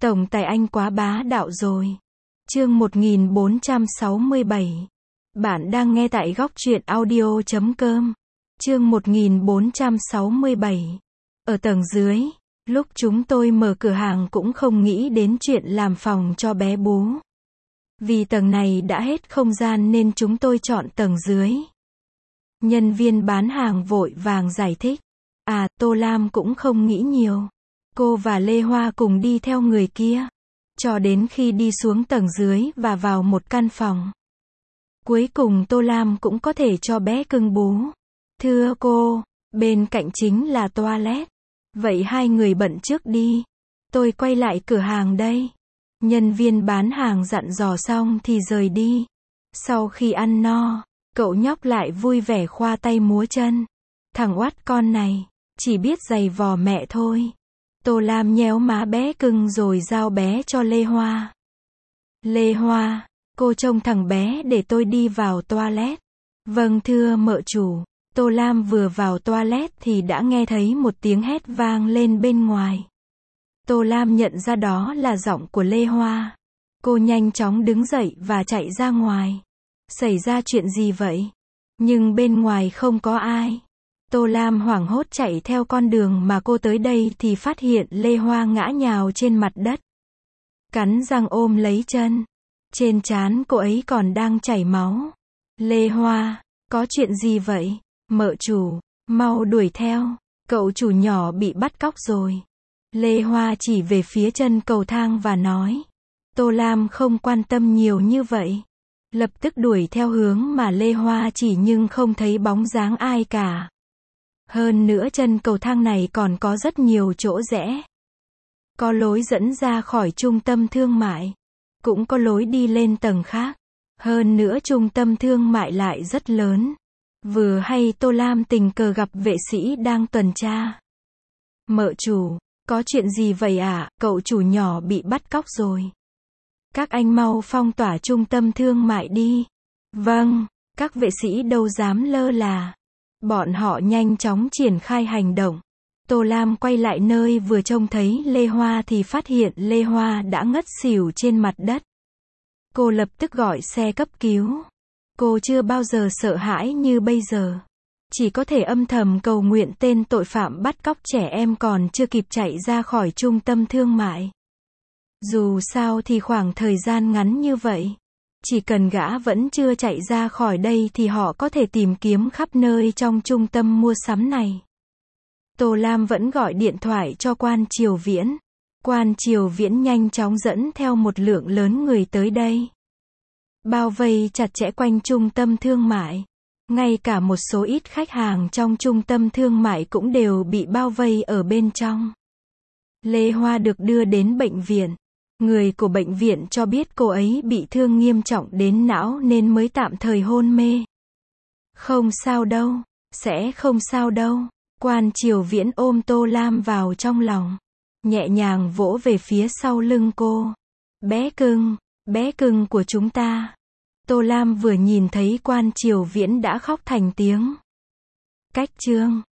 Tổng tài anh quá bá đạo rồi. Chương 1467. Bạn đang nghe tại góc truyện audio.com. Chương 1467. Ở tầng dưới, lúc chúng tôi mở cửa hàng cũng không nghĩ đến chuyện làm phòng cho bé bú. Vì tầng này đã hết không gian nên chúng tôi chọn tầng dưới. Nhân viên bán hàng vội vàng giải thích. Tô Lam cũng không nghĩ nhiều. Cô và Lê Hoa cùng đi theo người kia, cho đến khi đi xuống tầng dưới và vào một căn phòng. Cuối cùng Tô Lam cũng có thể cho bé cưng bú. Thưa cô, bên cạnh chính là toilet. Vậy hai người bận trước đi. Tôi quay lại cửa hàng đây. Nhân viên bán hàng dặn dò xong thì rời đi. Sau khi ăn no, cậu nhóc lại vui vẻ khoa tay múa chân. Thằng oát con này, chỉ biết giày vò mẹ thôi. Tô Lam nhéo má bé cưng rồi giao bé cho Lê Hoa. Lê Hoa, cô trông thằng bé để tôi đi vào toilet. Vâng thưa mợ chủ. Tô Lam vừa vào toilet thì đã nghe thấy một tiếng hét vang lên bên ngoài. Tô Lam nhận ra đó là giọng của Lê Hoa. Cô nhanh chóng đứng dậy và chạy ra ngoài. Xảy ra chuyện gì vậy? Nhưng bên ngoài không có ai. Tô Lam hoảng hốt chạy theo con đường mà cô tới đây thì phát hiện Lê Hoa ngã nhào trên mặt đất. Cắn răng ôm lấy chân. Trên trán cô ấy còn đang chảy máu. Lê Hoa, có chuyện gì vậy? Mợ chủ, mau đuổi theo. Cậu chủ nhỏ bị bắt cóc rồi. Lê Hoa chỉ về phía chân cầu thang và nói. Tô Lam không quan tâm nhiều như vậy. Lập tức đuổi theo hướng mà Lê Hoa chỉ nhưng không thấy bóng dáng ai cả. Hơn nữa chân cầu thang này còn có rất nhiều chỗ rẽ. Có lối dẫn ra khỏi trung tâm thương mại. Cũng có lối đi lên tầng khác. Hơn nữa trung tâm thương mại lại rất lớn. Vừa hay Tô Lam tình cờ gặp vệ sĩ đang tuần tra. Mợ chủ, có chuyện gì vậy ạ? Cậu chủ nhỏ bị bắt cóc rồi. Các anh mau phong tỏa trung tâm thương mại đi. Vâng, các vệ sĩ đâu dám lơ là. Bọn họ nhanh chóng triển khai hành động. Tô Lam quay lại nơi vừa trông thấy Lê Hoa thì phát hiện Lê Hoa đã ngất xỉu trên mặt đất. Cô lập tức gọi xe cấp cứu. Cô chưa bao giờ sợ hãi như bây giờ. Chỉ có thể âm thầm cầu nguyện tên tội phạm bắt cóc trẻ em còn chưa kịp chạy ra khỏi trung tâm thương mại. Dù sao thì khoảng thời gian ngắn như vậy, chỉ cần gã vẫn chưa chạy ra khỏi đây thì họ có thể tìm kiếm khắp nơi trong trung tâm mua sắm này. Tô Lam vẫn gọi điện thoại cho quan Triều Viễn. Quan Triều Viễn nhanh chóng dẫn theo một lượng lớn người tới đây. Bao vây chặt chẽ quanh trung tâm thương mại. Ngay cả một số ít khách hàng trong trung tâm thương mại cũng đều bị bao vây ở bên trong. Lê Hoa được đưa đến bệnh viện. Người của bệnh viện cho biết cô ấy bị thương nghiêm trọng đến não nên mới tạm thời hôn mê. Không sao đâu, sẽ không sao đâu. Quan Triều Viễn ôm Tô Lam vào trong lòng, nhẹ nhàng vỗ về phía sau lưng cô. Bé cưng của chúng ta. Tô Lam vừa nhìn thấy quan Triều Viễn đã khóc thành tiếng. Cách chương